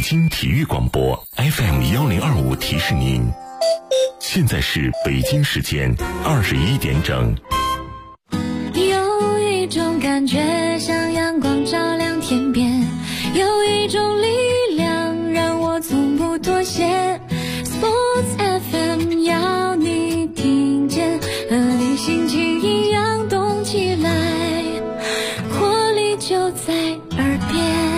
京体育广播 FM1025提示您，现在是北京时间21点整。 有一种感觉像阳光照亮天边，有一种力量让我从不妥协。 Sports FM 要你听见，和你心情一样动起来，活力就在耳边。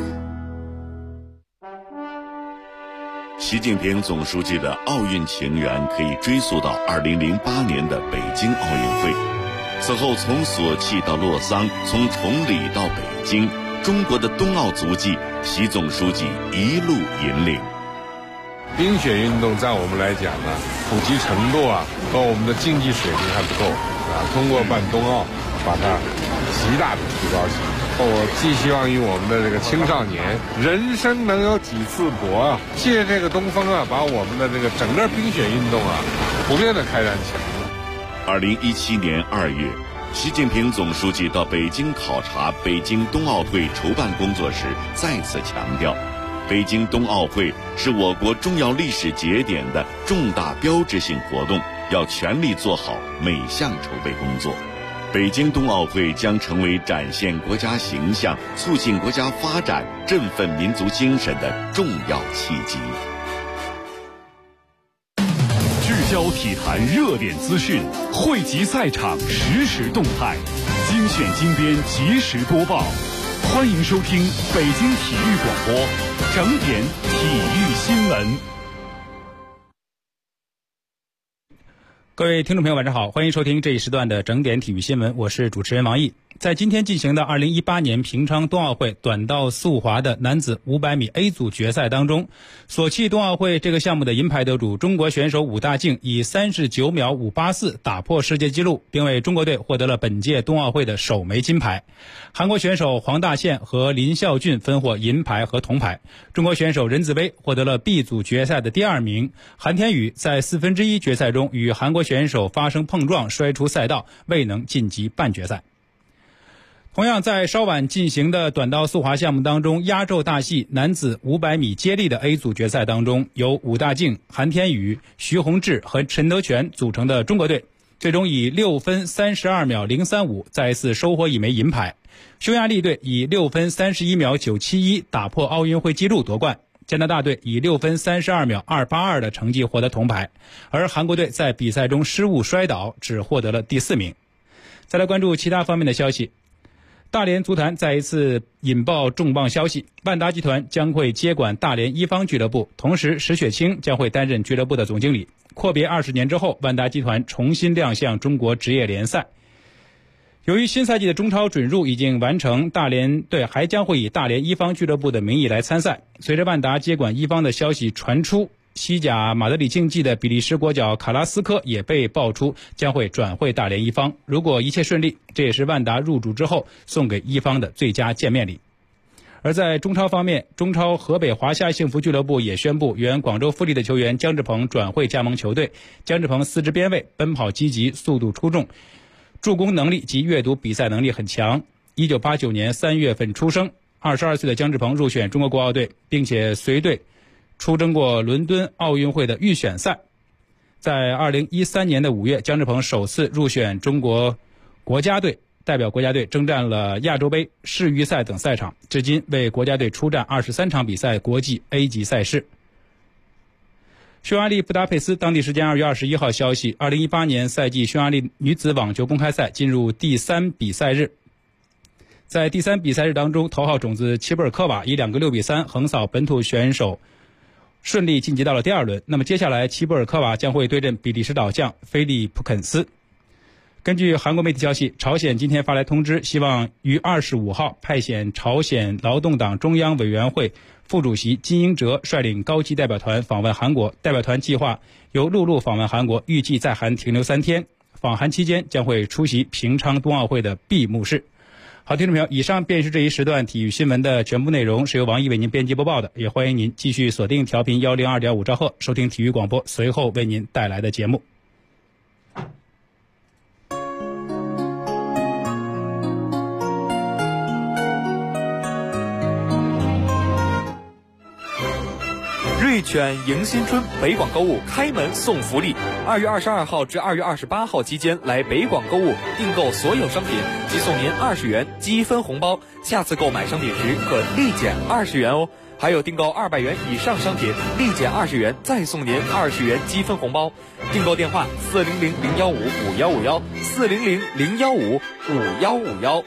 习近平总书记的奥运情缘可以追溯到2008年的北京奥运会。此后从索契到洛桑，从崇礼到北京，中国的冬奥足迹，习总书记一路引领。 冰雪运动在我们来讲呢，普及程度和我们的竞技水平还不够通过办冬奥，把它极大的提高起来。我寄希望于我们的这个青少年，人生能有几次搏借这个东风把我们的这个整个冰雪运动普遍的开展起来。 2017年2月，习近平总书记到北京考察北京冬奥会筹办工作时，再次强调，北京冬奥会是我国重要历史节点的重大标志性活动，要全力做好每项筹备工作。北京冬奥会将成为展现国家形象、促进国家发展、振奋民族精神的重要契机。 聚焦体坛热点资讯，汇集赛场实时动态，精选精编及时播报。欢迎收听北京体育广播整点体育新闻。 各位听众朋友晚上好，欢迎收听这一时段的整点体育新闻，我是主持人王毅。在今天进行的2018年平昌冬奥会短道速滑的男子500米 A 组决赛当中，索契冬奥会这个项目的银牌得主中国选手武大靖以39秒584打破世界纪录，并为中国队获得了本届冬奥会的首枚金牌。韩国选手黄大宪和林孝俊分获银牌和铜牌，中国选手任子威获得了 B 组决赛的第2名。韩天宇在1/4决赛中与韩国选手发生碰撞，摔出赛道，未能晋级半决赛。同样在稍晚进行的短道速滑项目当中，压轴大戏男子500米接力的 A 组决赛当中，由武大靖、韩天宇、徐宏志和陈德全组成的中国队，最终以6分32秒035再次收获一枚银牌。匈牙利队以6分31秒971打破奥运会纪录夺冠，加拿大队以6分32秒282的成绩获得铜牌，而韩国队在比赛中失误摔倒，只获得了第4名。再来关注其他方面的消息。大连足坛再一次引爆重磅消息，万达集团将会接管大连一方俱乐部，同时石雪清将会担任俱乐部的总经理。阔别20年之后，万达集团重新亮相中国职业联赛。由于新赛季的中超准入已经完成，大连队还将会以大连一方俱乐部的名义来参赛。随着万达接管一方的消息传出，西甲马德里竞技的比利时国脚卡拉斯科也被爆出将会转会大连一方。如果一切顺利，这也是万达入主之后送给一方的最佳见面礼。而在中超方面，中超河北华夏幸福俱乐部也宣布，原广州富力的球员姜志鹏转会加盟球队。姜志鹏四肢边卫，奔跑积极，速度出众，助攻能力及阅读比赛能力很强。1989年3月份出生，22岁的姜志鹏入选中国国奥队，并且随队出征过伦敦奥运会的预选赛。在2013年的5月，姜志鹏首次入选中国国家队，代表国家队征战了亚洲杯、世预赛等赛场，至今为国家队出战23场比赛国际 A 级赛事。匈牙利布达佩斯当地时间2月21号消息，2018年赛季匈牙利女子网球公开赛进入第3比赛日。在第3比赛日当中，头号种子齐布尔科娃以2个6比3横扫本土选手，顺利晋级到了第2轮。那么接下来齐布尔科娃将会对阵比利时老将菲利普肯斯。根据韩国媒体消息，朝鲜今天发来通知，希望于25号派遣朝鲜劳动党中央委员会副主席金英哲率领高级代表团访问韩国。代表团计划由陆路访问韩国，预计在韩停留3天。访韩期间将会出席平昌冬奥会的闭幕式。好，听众朋友，以上便是这一时段体育新闻的全部内容，是由王毅为您编辑播报的。也欢迎您继续锁定调频102.5兆赫，收听体育广播，随后为您带来的节目。 犬迎新春北广购物开门送福利，2月22号至2月28号期间来北广购物订购所有商品，即送您20元积分红包，下次购买商品时可立减20元哦。还有订购200元以上商品，立减20元，再送您20元积分红包。订购电话400-015-5151，400-015-5151。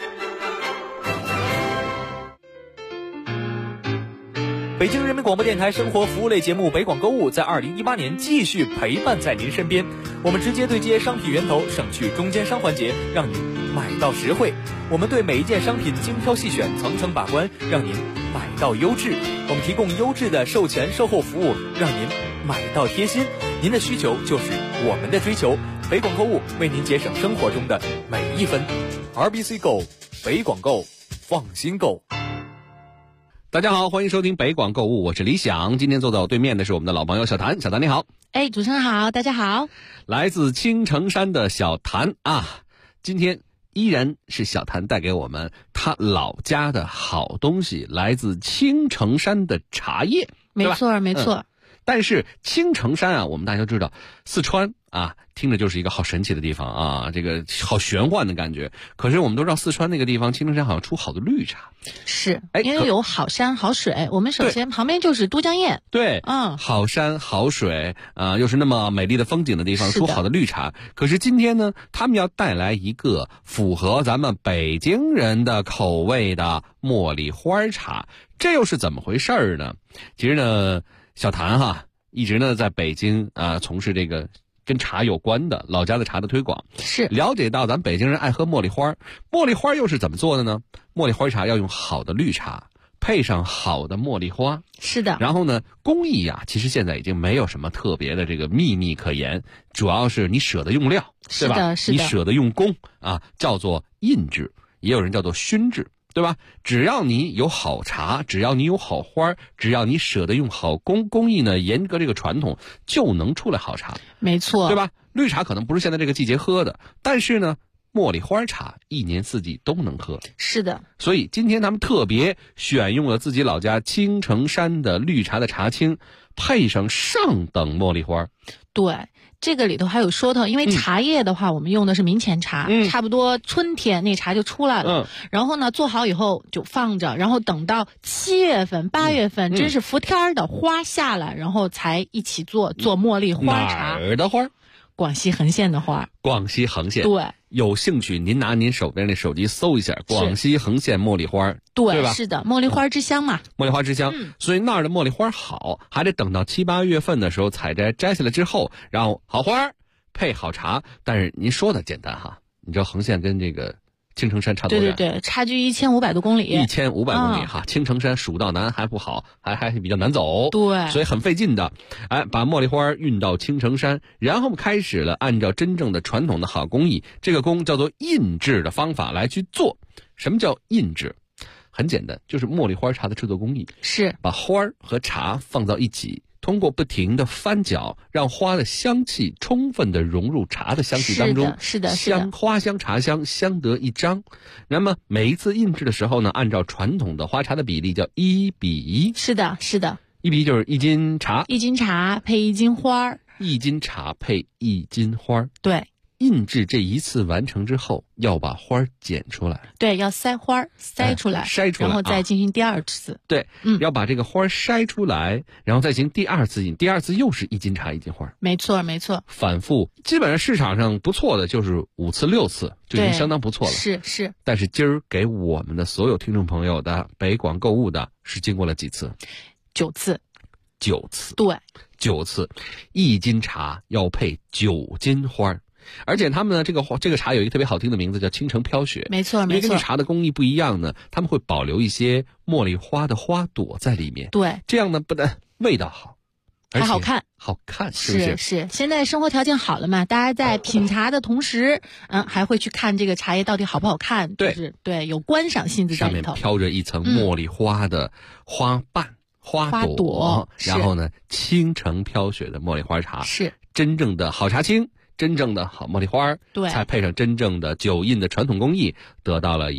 北京人民广播电台生活服务类节目《北广购物》在2018年继续陪伴在您身边。我们直接对接商品源头，省去中间商环节，让您买到实惠。我们对每一件商品精挑细选，层层把关，让您买到优质。我们提供优质的售前售后服务，让您买到贴心。您的需求就是我们的追求。北广购物为您节省生活中的每一分。RBC Go， 北广购，放心购。 大家好，欢迎收听北广购物，我是李想。今天坐在我对面的是我们的老朋友小谭，小谭你好。 主持人好，大家好。 来自青城山的小谭啊，今天依然是小谭带给我们他老家的好东西，来自青城山的茶叶， 没错没错。 但是青城山啊，我们大家知道，四川啊，听着就是一个好神奇的地方啊，这个好玄幻的感觉。可是我们都知道，四川那个地方，青城山好像出好多绿茶， 是因为有好山好水。我们首先旁边就是都江堰， 对，好山好水啊，又是那么美丽的风景的地方，出好的绿茶。可是今天呢，他们要带来一个符合咱们北京人的口味的茉莉花茶，这又是怎么回事呢？其实呢，小谭哈一直呢在北京从事这个跟茶有关的老家的茶的推广， 是了解到咱北京人爱喝茉莉花，茉莉花又是怎么做的呢？茉莉花茶要用好的绿茶，配上好的茉莉花， 是的。 然后呢，工艺啊，其实现在已经没有什么特别的这个秘密可言，主要是你舍得用料，对吧？ 是的， 你舍得用工啊，叫做印制，也有人叫做熏制。对吧？只要你有好茶，只要你有好花，只要你舍得用好工艺呢，严格这个传统，就能出来好茶。 没错， 对吧？绿茶可能不是现在这个季节喝的，但是呢，茉莉花茶一年四季都能喝。 是的。 所以今天他们特别选用了自己老家青城山的绿茶的茶青，配上上等茉莉花。 对。这个里头还有说头，因为茶叶的话，我们用的是明前茶，差不多春天那茶就出来了。然后呢，做好以后就放着，然后等到7月份、8月份，真是伏天的花下来，然后才一起做茉莉花茶。 哪儿的花？ 广西横县的花。 广西横县。 对。 有兴趣您拿您手边的手机搜一下广西横县茉莉花，对吧？ 是的，茉莉花之乡嘛。 茉莉花之乡，所以那儿的茉莉花好，还得等到7、8月份的时候采摘下来之后，然后好花配好茶。但是您说的简单哈，你知道横县跟这个青城山差多远？ 对，差距1500多公里。 1500公里哈，青城山蜀道难还不好，还比较难走， 对， 所以很费劲的。把茉莉花运到青城山，然后开始了按照真正的传统的好工艺，这个工叫做印制的方法来去做。什么叫印制？很简单，就是茉莉花茶的制作工艺是把花和茶放到一起，通过不停的翻搅，让花的香气充分的融入茶的香气当中， 是的， 花香茶香相得益彰。那么每一次印制的时候呢，按照传统的花茶的比例叫1比1。 是的，1 比1就是1斤茶配1斤花 ，1斤茶配1斤花。 对。 印制这一次完成之后，要把花剪出来。 对，要筛花筛出来，然后再进行第二次。 对，要把这个花筛出来，然后再进行第二次印。第二次又是1斤茶1斤花。 没错。 反复，基本上市场上不错的就是5次6次就已经相当不错了。 是。 但是今儿给我们的所有听众朋友的北广购物的是经过了几次？9次。9次。 对 ，9次，1斤茶要配9斤花。而且他们呢，这个茶有一个特别好听的名字，叫青城飘雪。 没错。 因为根据茶的工艺不一样呢，他们会保留一些茉莉花的花朵在里面。 对， 这样呢不但味道好， 还好看， 是不是？ 是。现在生活条件好了嘛，大家在品茶的同时，还会去看这个茶叶到底好不好看。对，有观赏性质在里头。 上面飘着一层茉莉花的花瓣、花朵，然后呢，青城飘雪的茉莉花茶是真正的好茶青。真正的好茉莉花， 对， 才配上真正的酒印的传统工艺，得到了一个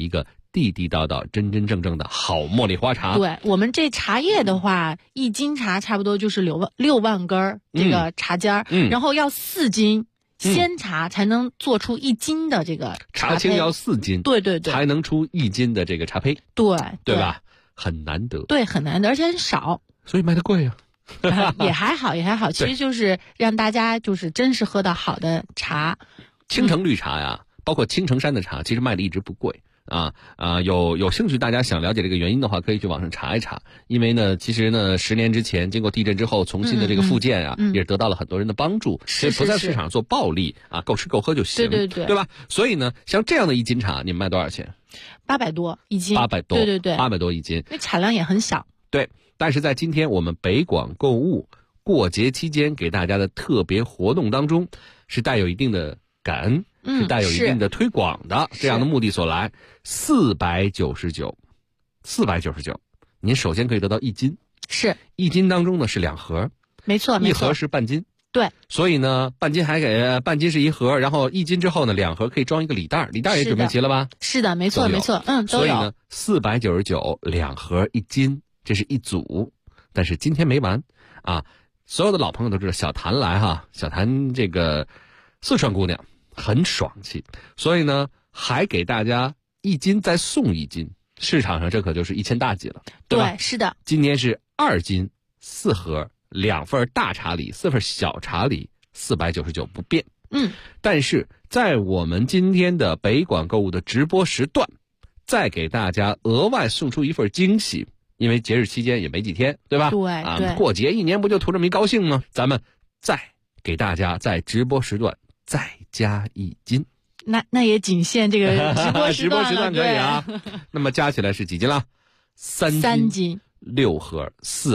地地道道、真真正正的好茉莉花茶。 对，我们这茶叶的话，1斤茶差不多就是6万根这个茶尖儿，然后要4斤鲜茶才能做出1斤的这个茶青要4斤， 对对对， 才能出1斤的这个茶胚，对吧？很难得， 对，很难得，而且很少， 所以卖的贵啊。 也还好，也还好，其实就是让大家就是真是喝到好的茶。 青城绿茶呀，包括青城山的茶，其实卖的一直不贵。有兴趣大家想了解这个原因的话，可以去网上查一查。因为呢，其实呢，10年之前经过地震之后重新的这个复建也得到了很多人的帮助，所以不在市场做暴利啊，够吃够喝就行，对吧？所以呢，像这样的1斤茶，你们卖多少钱 ？800多1斤 ，800多， 对 ，800多1斤， 因为产量也很小。 对，但是在今天我们北广购物过节期间给大家的特别活动当中，是带有一定的感恩。是带有一定的推广的这样的目的所来，499，您首先可以得到1斤， 是 1斤当中呢是2盒， 没错 ，1盒是半斤， 对， 所以呢半斤是1盒，然后1斤之后呢2盒可以装一个礼袋，礼袋也准备齐了吧？ 是的，没错，都有。 所以呢499，2盒1斤，这是一组，但是今天没完啊！所有的老朋友都知道小谭来哈，小谭这个四川姑娘。很爽气，所以呢，还给大家1斤再送1斤，市场上这可就是1000大几了，对吧？ 对，是的。 今天是2斤4盒，2份大茶礼，4份小茶礼，499不变。但是在我们今天的北广购物的直播时段，再给大家额外送出一份惊喜，因为节日期间也没几天，对吧？ 对， 过节1年不就图这么一高兴吗？咱们再给大家在直播时段再加1斤， 那也仅限这个直播时段了， 可以啊。那么加起来是几斤了？3斤，6盒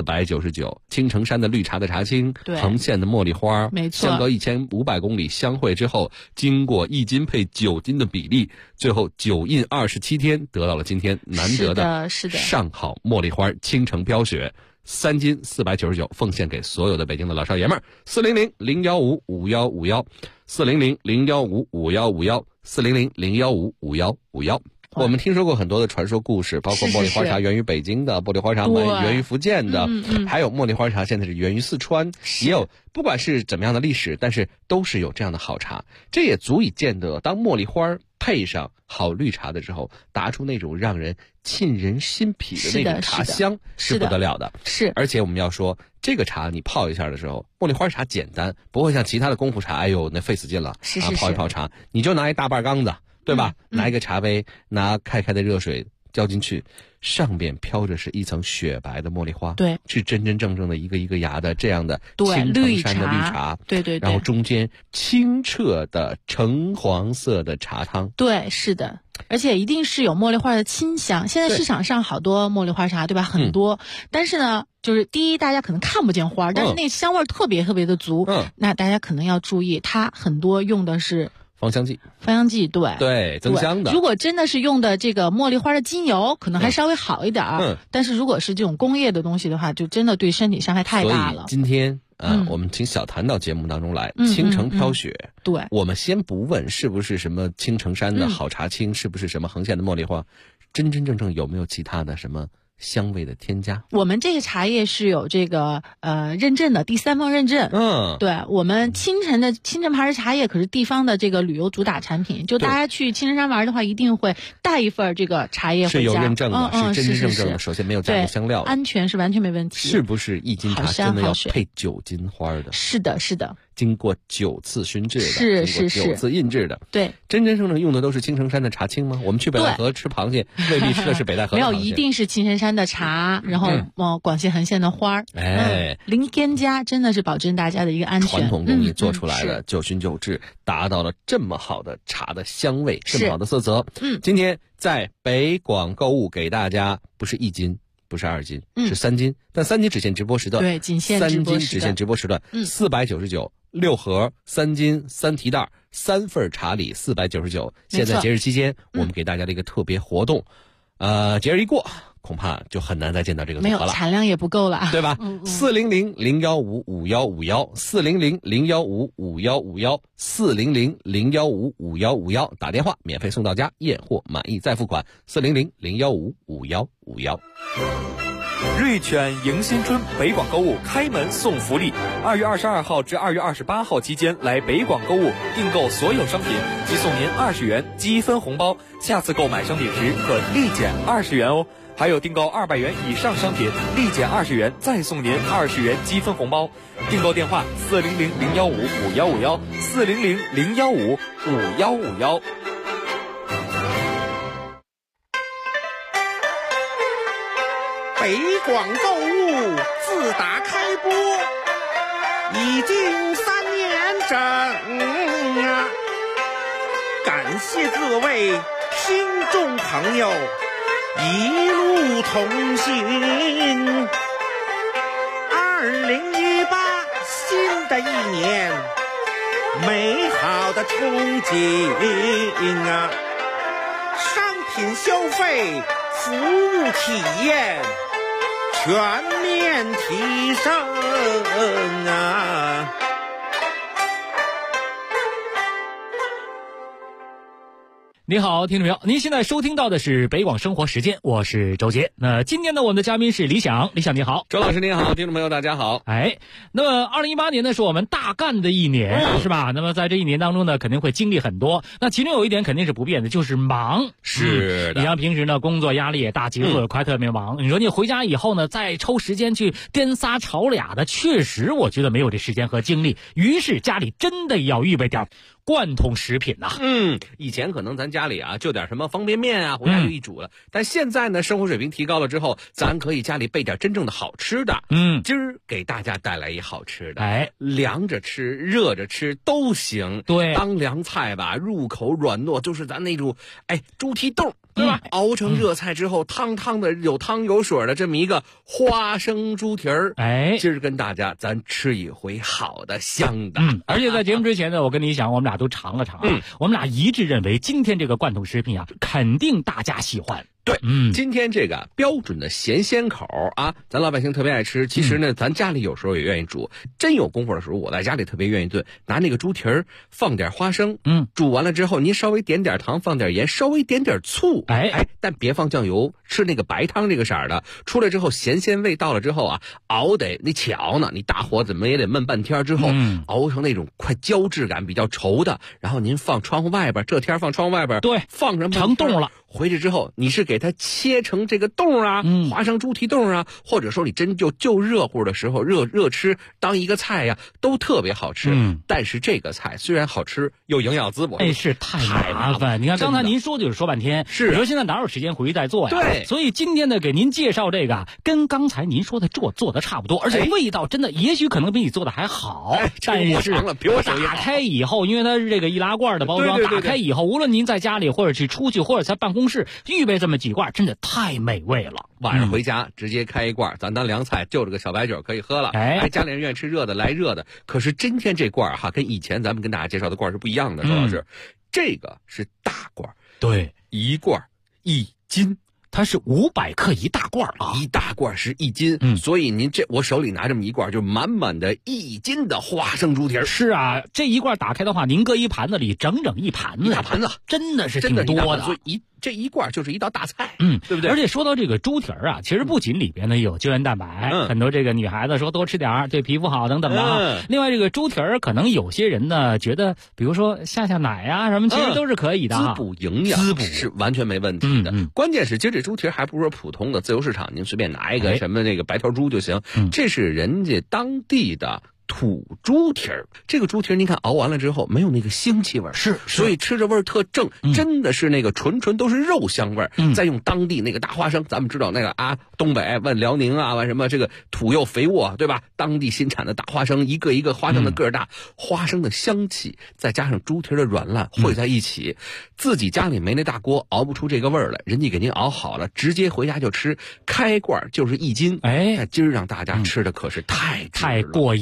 499，青城山的绿茶的茶青，横线的茉莉花， 没错， 相隔1500公里相会之后，经过1斤配9斤的比例，最后9印27天，得到了今天难得的上好茉莉花青城飘雪。3斤499，奉献给所有的北京的老少爷们儿。400-015-5151，400-015-5151，400-015-5151。我们听说过很多的传说故事，包括茉莉花茶源于北京的，茉莉花茶源于福建的，还有茉莉花茶现在是源于四川，也有不管是怎么样的历史，但是都是有这样的好茶，这也足以见得当茉莉花配上好绿茶的时候，达出那种让人沁人心脾的那种茶香是不得了的。 是， 而且我们要说，这个茶你泡一下的时候，茉莉花茶简单，不会像其他的功夫茶，哎呦那费死劲了。泡一泡茶，你就拿一大半缸子，对吧？拿一个茶杯，拿开的热水浇进去，上边飘着是一层雪白的茉莉花， 对， 是真真正正的一个一个芽的这样的青城山的绿茶， 对， 然后中间清澈的橙黄色的茶汤， 对，是的，而且一定是有茉莉花的清香。现在市场上好多茉莉花茶，对吧？很多，但是呢，就是第一，大家可能看不见花，但是那香味特别特别的足，那大家可能要注意，它很多用的是芳香剂，对，增香的。 如果真的是用的这个茉莉花的精油，可能还稍微好一点但是如果是这种工业的东西的话，就真的对身体伤害太大了。 所以今天我们请小谭到节目当中来，青城飘雪。 对， 我们先不问是不是什么青城山的好茶青，是不是什么横线的茉莉花，真真正正有没有其他的什么香味的添加？ 我们这个茶叶是有这个认证的，第3方认证。对，我们青城牌的茶叶可是地方的这个旅游主打产品，就大家去青城山玩的话，一定会带一份这个茶叶回家， 是有认证的，是真真正正的。首先没有加入香料， 安全是完全没问题。 是不是1斤茶真的要配9斤花的？ 是的，是的。 经过9次熏制的， 经过 9次印制的， 对， 真真正正用的都是青城山的茶青吗？我们去北戴河吃螃蟹，未必吃的是北戴河的螃蟹。 没有，一定是青城山的茶，然后广西横线的花儿，零添加，真的是保证大家的一个安全。 传统工艺做出来的，9熏9制，达到了这么好的茶的香味，这么好的色泽。今天在北广购物给大家不是1斤。不是2斤，是3斤，但3斤只限直播时段。 对，仅限直播时段。3斤只限直播时段。499，6盒3斤3提袋3份茶礼499。现在节日期间，我们给大家的一个特别活动， 节日一过，恐怕就很难再见到这个组合了， 没有产量也不够了， 对吧？400-015-5151，400-015-5151，400-015-5151，打电话免费送到家，验货满意再付款。400-015-5151。 瑞犬迎新春北广购物开门送福利，2月22号至2月28号期间来北广购物订购所有商品，即送您20元积分红包，下次购买商品时可立减20元哦。还有订购200元以上商品，立减20元，再送您20元积分红包。订购电话400-015-5151，400-015-5151。 北广购物自打开播已经3年整啊，感谢各位听众朋友一路同行。2018新的一年，美好的憧憬啊，商品消费，服务体验全面提升啊！ 你好，听众朋友，您现在收听到的是北广生活时间，我是周杰。那今天呢，我们的嘉宾是李想，李想你好。 周老师您好，听众朋友大家好。 那么2018年呢是我们大干的一年，是吧？那么在这一年当中呢，肯定会经历很多。那其中有一点肯定是不变的，就是忙。 是的。 你像平时呢，工作压力也大，节奏也快，特别忙。你说你回家以后呢，再抽时间去颠仨炒俩的，确实我觉得没有这时间和精力。于是家里真的要预备点贯通食品呐。 以前可能咱家里啊就点什么方便面啊，回家就一煮了。但现在呢，生活水平提高了之后，咱可以家里备点真正的好吃的。今儿给大家带来一好吃的，凉着吃、热着吃都行。 对， 当凉菜吧，入口软糯，就是咱那种猪蹄冻。对吧？熬成热菜之后，汤汤的，有汤有水的这么一个花生猪蹄儿。今儿跟大家咱吃一回好的香的。 而且在节目之前呢，我跟李想我们俩都尝了尝啊，我们俩一致认为今天这个贯通食品啊，肯定大家喜欢。 对，今天这个标准的咸鲜口啊，咱老百姓特别爱吃。其实呢，咱家里有时候也愿意煮。真有功夫的时候，我在家里特别愿意炖，拿那个猪蹄儿放点花生，煮完了之后，您稍微点点糖，放点盐，稍微点点醋，但别放酱油，吃那个白汤这个色儿的。出来之后，咸鲜味到了之后啊，熬得你瞧呢，你大火怎么也得焖半天之后，熬成那种快胶质感比较稠的，然后您放窗户外边，这天放窗户外边， 对， 放上成冻了。 回去之后，你是给它切成这个冻啊，花生猪蹄冻啊，或者说你真就热乎的时候热吃当一个菜呀，都特别好吃。但是这个菜虽然好吃，又营养滋补， 是太麻烦。你看刚才您说就是说半天， 是你说现在哪有时间回去再做呀？ 对， 所以今天呢，给您介绍这个，跟刚才您说的做的差不多，而且味道真的也许可能比你做的还好。但是打开以后，因为它是这个易拉罐的包装，打开以后，无论您在家里或者去出去或者在办公室预备这么几罐，真的太美味了。 晚上回家直接开一罐，咱当凉菜，就这个小白酒可以喝了。家里人愿意吃热的来热的。可是今天这罐哈，跟以前咱们跟大家介绍的罐是不一样的，周老师，这个是大罐， 对， 一罐1斤。 它是500克一大罐啊， 一大罐是1斤，所以您我手里拿这么一罐，就满满的1斤的花生猪蹄儿。 是啊，这一罐打开的话，您搁一盘子里整一盘子， 一大盘子， 真的是挺多的。 所以这一罐就是一道大菜，对不对？ 而且说到这个猪蹄儿啊，其实不仅里边呢有胶原蛋白，很多这个女孩子说多吃点儿对皮肤好等等的啊。另外这个猪蹄儿可能有些人呢觉得，比如说下奶啊什么，其实都是可以的， 滋补营养，是完全没问题的。关键是今儿这猪蹄儿还不是说普通的自由市场，您随便拿一个什么那个白条猪就行，这是人家当地的土猪蹄儿。这个猪蹄儿您看熬完了之后没有那个腥气味，所以吃着味儿特正，真的是那个纯都是肉香味儿。再用当地那个大花生，咱们知道那个啊，东北问辽宁啊，问什么这个土又肥沃，对吧？当地新产的大花生，一个一个花生的个儿大，花生的香气再加上猪蹄儿的软烂汇在一起，自己家里没那大锅熬不出这个味儿来，人家给您熬好了，直接回家就吃，开罐就是1斤。今儿让大家吃的可是太过瘾了。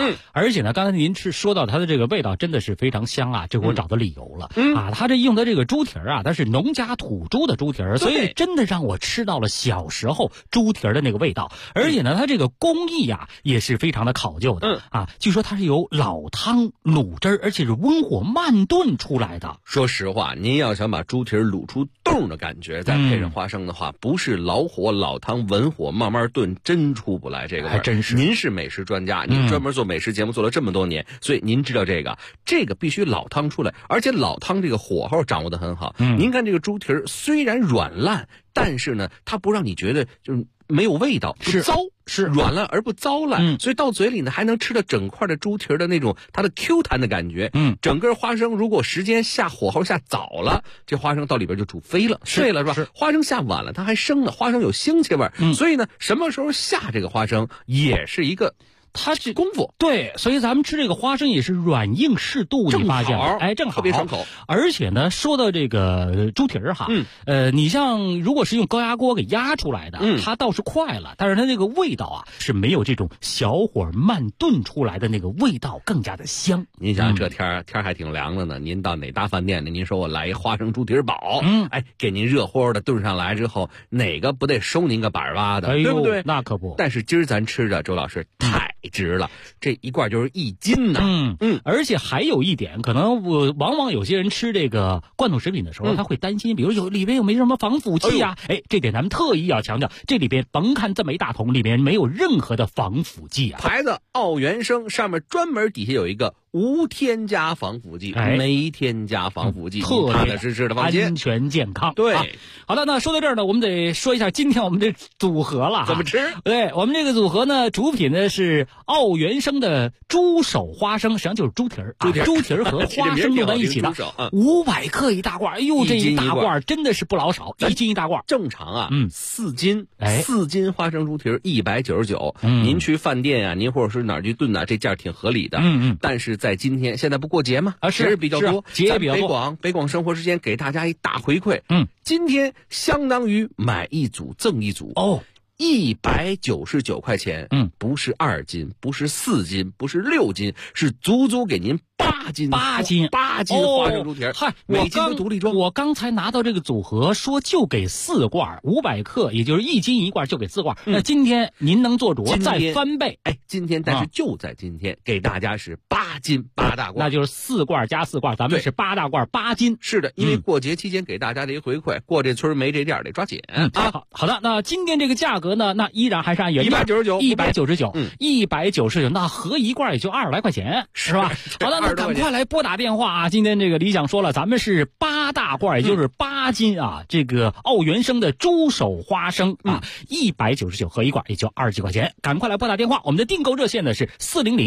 而且呢，刚才您是说到它的这个味道真的是非常香啊，这我找到理由了。它这用的这个猪蹄儿啊，它是农家土猪的猪蹄儿，所以真的让我吃到了小时候猪蹄儿的那个味道。而且呢，它这个工艺啊也是非常的考究的。据说它是由老汤卤汁儿，而且是温火慢炖出来的。 说实话，您要想把猪蹄儿卤出冻的感觉，再配上花生的话，不是老火老汤文火慢慢炖，真出不来这个味儿。 还真是。 您是美食专家，您专门做美食节目做了这么多年，所以您知道这个必须老汤出来，而且老汤这个火候掌握得很好。您看这个猪蹄儿虽然软烂，但是呢，它不让你觉得就是没有味道，不糟，是软烂而不糟烂，所以到嘴里呢还能吃到整块的猪蹄儿的那种它的 Q 弹的感觉。整个花生如果时间下火候下早了，这花生到里边就煮飞了，碎了是吧？花生下晚了，它还生呢，花生有腥气味，所以呢，什么时候下这个花生也是一个。它是功夫， 对，所以咱们吃这个花生也是软硬适度，你发现了？正好， 特别爽口。 而且呢，说到这个猪蹄儿哈，你像如果是用高压锅给压出来的，它倒是快了，但是它这个味道啊是没有这种小火慢炖出来的那个味道更加的香。 您想这天还挺凉的呢，您到哪大饭店里，您说我来一花生猪蹄儿煲，给您热乎的炖上来之后，哪个不得收您个板挖的，对不对？ 那可不。 但是今儿咱吃的周老师太值了，这一罐就是1斤呢。 而且还有一点，可能往往有些人吃这个罐头食品的时候，他会担心，比如里边有没什么防腐剂啊？这点咱们特意要强调，这里边甭看这么一大桶，里边没有任何的防腐剂啊。 牌子奥原生上面专门底下有一个无添加防腐剂，没添加防腐剂， 特踏踏实实的放心， 安全健康。 对， 好的，那说到这儿呢，我们得说一下今天我们这组合了， 怎么吃？ 对，我们这个组合呢，主品呢是奥原生的猪手花生，实际上就是猪蹄儿，猪蹄儿和花生弄在一起的，500克一大罐，哎呦，这一大罐真的是不老少，1斤一大罐。 正常啊，4斤，4斤花生猪蹄儿199，您去饭店啊，您或者是哪儿去炖啊，这价挺合理的。但是在今天，现在不过节吗？节日比较多， 节也比较多。 北广生活时间给大家一大回馈。今天相当于买一组赠一组199块钱。不是2斤，不是4斤，不是6斤，是足足给您8斤花生猪蹄儿。每斤都独立装。 我刚才拿到这个组合，说就给4罐，500克，也就是1斤1罐，就给4罐。那今天您能做主再翻倍？ 今天但是就在今天，给大家是8斤8大罐， 那就是4罐加4罐，咱们是8大罐8斤。 是的，因为过节期间给大家的一个回馈，过这村没这店得抓紧好的，那今天这个价格呢，那依然还是按原价199，那合一罐也就20来块钱，是吧？好的，那赶快来拨打电话啊！今天这个李想说了，咱们是8大罐，也就是8斤啊，这个奥原生的猪手花生啊，199合一罐也就20几块钱，赶快来拨打电话。我们的订购热线呢是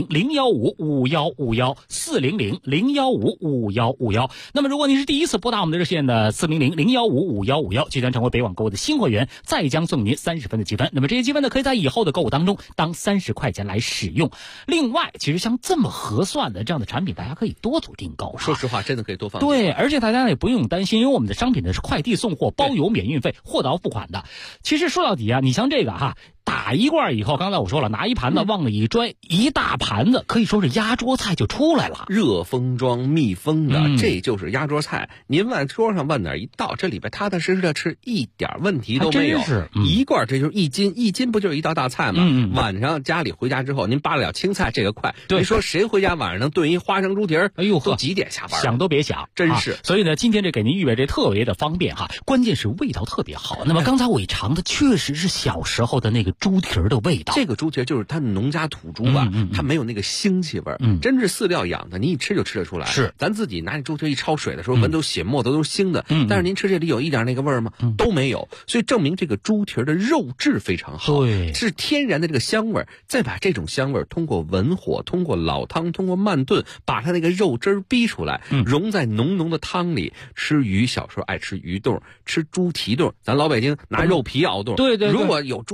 400-015-5151，400-015-5151。那么如果您是第一次拨打我们的热线呢，400-015-5151，即将成为北网购物的新会员，再将送您30分的积分。那么这些积分呢，可以在以后的购物当中当30块钱来使用。另外，其实像这么合算的这样的产品，大家可以多组订购。 说实话，真的可以多放。 对，而且大家也不用担心，因为我们的商品呢是快递送货，包邮免运费，货到付款的。其实说到底啊，你像这个打一罐以后，刚才我说了，拿一盘子往里一拽，一大盘子可以说是压桌菜就出来了， 热封装密封的，这就是压桌菜。您往桌上往哪一倒，这里边踏踏实实的吃，一点问题都没有。一罐这就是1斤，1斤不就是一道大菜吗？晚上家里回家之后，您扒了点青菜，这个快。你说谁回家晚上能炖一花生猪蹄儿？哎呦呵，都几点下班？ 想都别想， 真是。 所以呢，今天这给您预备这特别的方便关键是味道特别好。那么刚才我一尝的确实是小时候的那个猪蹄儿的味道。 这个猪蹄儿就是它农家土猪吧，它没有那个腥气味，真是饲料养的，你一吃就吃得出来。 是， 咱自己拿这猪蹄儿一焯水的时候，闻都血沫都是腥的，但是您吃这里有一点那个味儿吗？都没有，所以证明这个猪蹄儿的肉质非常好， 对， 是天然的这个香味儿。再把这种香味儿通过文火、通过老汤、通过慢炖，把它那个肉汁儿逼出来，融在浓浓的汤里。吃鱼，小时候爱吃鱼冻，吃猪蹄冻，咱老北京拿肉皮熬冻。 对， 如果有猪蹄儿熬冻。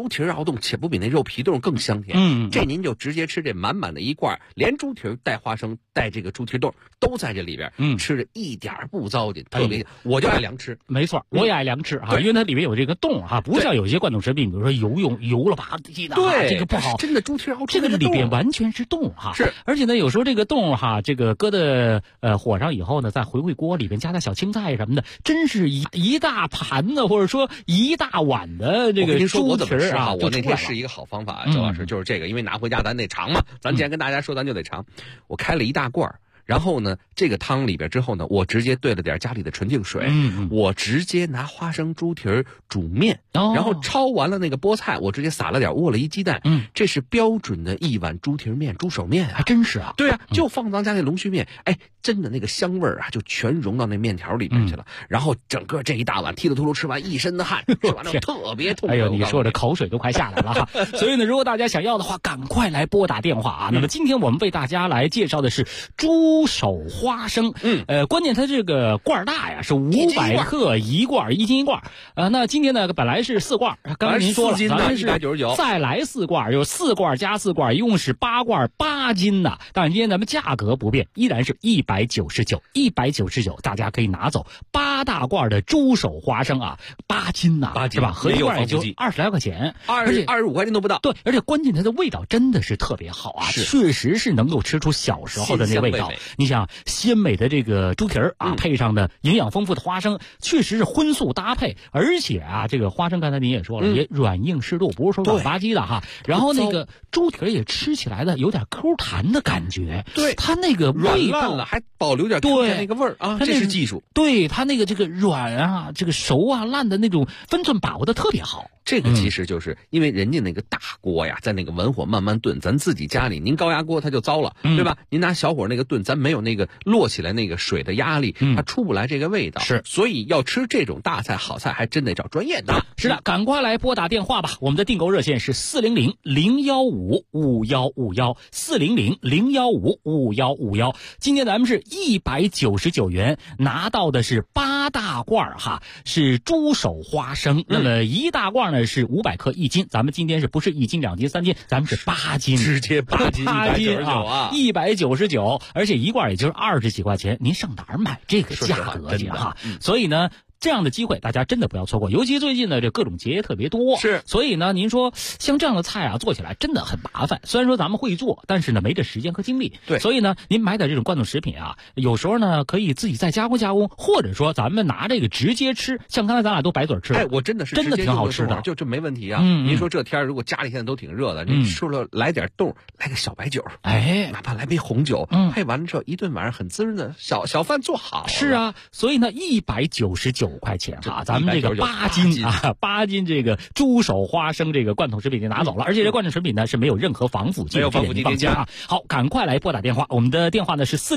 冻，且不比那肉皮冻更香甜。这您就直接吃这满满的一罐，连猪蹄带花生带这个猪蹄冻都在这里边，吃着一点不糟践，特别。我就爱凉吃， 没错，我也爱凉吃哈，因为它里面有这个冻哈，不像有些灌冻食品，比如说油了吧唧的， 对， 这个不好。 真的猪蹄熬这个里边完全是冻哈， 是， 而且呢，有时候这个冻哈，这个搁的火上以后呢，再回锅里边加点小青菜什么的，真是一大盘子或者说一大碗的这个猪蹄啊！ 我那天是一个好方法，周老师就是这个，因为拿回家咱得尝嘛，咱既然跟大家说，咱就得尝。我开了一大罐。然后呢，这个汤里边之后呢，我直接兑了点家里的纯净水，我直接拿花生猪蹄煮面，然后焯完了那个菠菜，我直接撒了点窝了一鸡蛋，这是标准的一碗猪蹄面、猪手面啊， 还真是啊， 对啊，就放咱家那龙须面，哎，真的那个香味啊，就全融到那面条里边去了，然后整个这一大碗踢了秃噜吃完一身的汗，吃完了特别痛快。 哎呦，你说这口水都快下来了哈！所以呢，如果大家想要的话，赶快来拨打电话啊。那么今天我们为大家来介绍的是猪手花生，关键它这个罐大呀，是500克一罐，1斤1罐。那今天呢，本来是4罐，刚才您说了，咱们是 199， 再来4罐，有4罐加4罐，一共是8罐8斤的。但是今天咱们价格不变，依然是199，大家可以拿走8大罐的猪手花生啊，8斤呐，8斤是吧？合一罐也就20来块钱， 而且25块钱都不到。 对，而且关键它的味道真的是特别好啊，确实是能够吃出小时候的那味道。你想鲜美的这个猪蹄啊，配上的营养丰富的花生，确实是荤素搭配。而且啊，这个花生刚才您也说了，也软硬适度，不是说软吧唧的哈。然后那个猪蹄也吃起来的有点 Q 弹的感觉， 对， 它那个味道了还保留点Q弹那个味儿啊，这是技术。 对，它那个这个软啊，这个熟啊烂的那种分寸把握的特别好。 这个其实就是因为人家那个大锅呀，在那个文火慢慢炖，咱自己家里您高压锅它就糟了，对吧？您拿小火那个炖，咱没有那个摞起来那个水的压力，它出不来这个味道。 是， 所以要吃这种大菜好菜，还真得找专业的。 是的，赶快来拨打电话吧，我们的订购热线是400-015-5151，400-015-5151。今天咱们是199元拿到的是8大罐哈，是猪手花生，那么1大罐呢是500克1斤，咱们今天是不是1斤2斤3斤，咱们是8斤， 直接8斤199啊 ，199，而且一罐也就是20几块钱，您上哪儿买这个价格去哈？所以呢，这样的机会大家真的不要错过，尤其最近呢这各种节特别多， 是， 所以呢您说像这样的菜啊做起来真的很麻烦，虽然说咱们会做，但是呢没这时间和精力， 对， 所以呢您买点这种灌冻食品啊，有时候呢可以自己再加工，或者说咱们拿这个直接吃，像刚才咱俩都白嘴吃， 哎，我真的是真的挺好吃的， 就这没问题啊。您说这天如果家里现在都挺热的，您吃了来点冻，来个小白酒， 哎， 哪怕来杯红酒，配完了之后一顿晚上很滋润的小饭做好。 是啊，所以呢199块钱啊，咱们这个8斤啊，8斤这个猪手花生这个罐头食品就拿走了，而且这罐头食品呢是没有任何防腐剂， 没有防腐剂添加啊。好，赶快来拨打电话，我们的电话呢是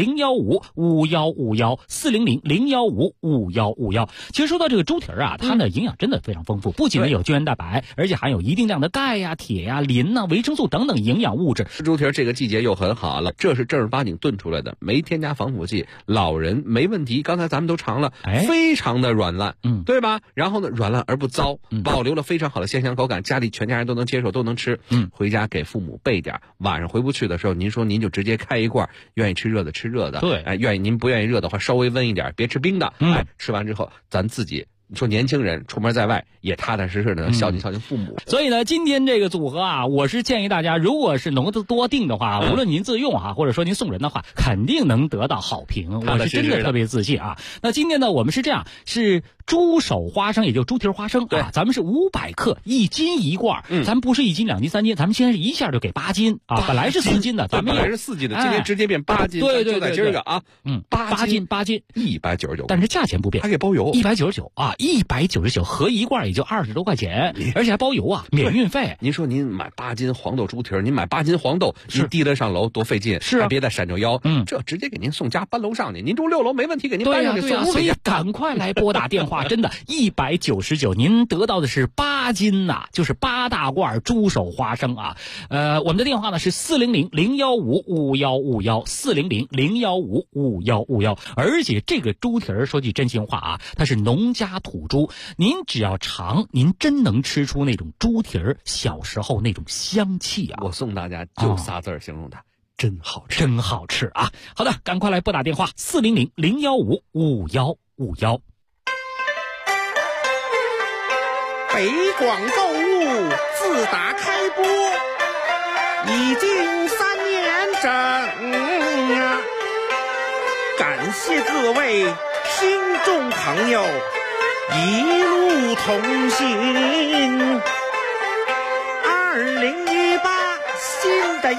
400-015-5151，400-015-5151。其实说到这个猪蹄啊，它的营养真的非常丰富，不仅呢有胶原蛋白，而且含有一定量的钙呀、铁呀、磷呐、维生素等等营养物质。 吃猪蹄这个季节又很好了，这是正儿八经炖出来的，没添加防腐剂，老人没问题。刚才咱们都尝了，非常的软烂，对吧？然后呢，软烂而不糟，保留了非常好的鲜香口感，家里全家人都能接受，都能吃。回家给父母备点，晚上回不去的时候，您说您就直接开一罐，愿意吃热的吃热的， 对， 您不愿意热的话，稍微温一点，别吃冰的，吃完之后咱自己。你说年轻人出门在外也踏踏实实的孝敬父母， 所以呢，今天这个组合啊，我是建议大家，如果是能多订的话，无论您自用啊，或者说您送人的话，肯定能得到好评。我是真的特别自信啊。那今天呢，我们是这样，是猪手花生，也就是猪蹄花生啊，咱们是500克1斤1罐，咱们不是1斤2斤3斤，咱们现在是一下就给8斤啊，本来是4斤的，咱们本来是4斤的，今天直接变8斤， 对， 就在今儿个啊 ，8斤 199， 但是价钱不变， 还给包邮 199啊。199合一罐也就20多块钱，而且还包邮啊，免运费。 您说您买8斤黄豆猪蹄，您买8斤黄豆，您提了上楼多费劲， 是啊， 还别再闪着腰，这直接给您送家搬楼上去，您住6楼没问题，给您搬上去送屋里。 所以赶快来拨打电话。 哇，真的199，您得到的是8斤呐，就是8大罐猪手花生啊。我们的电话呢是400-015-5151，400-015-5151。而且这个猪蹄儿说句真心话啊，它是农家土猪，您只要尝，您真能吃出那种猪蹄儿小时候那种香气啊。 我送大家就仨字形容它。真好吃， 真好吃啊！好的，赶快来拨打电话400-015-5151。 北广购物自打开播已经3年整啊！感谢各位听众朋友一路同行。2018新的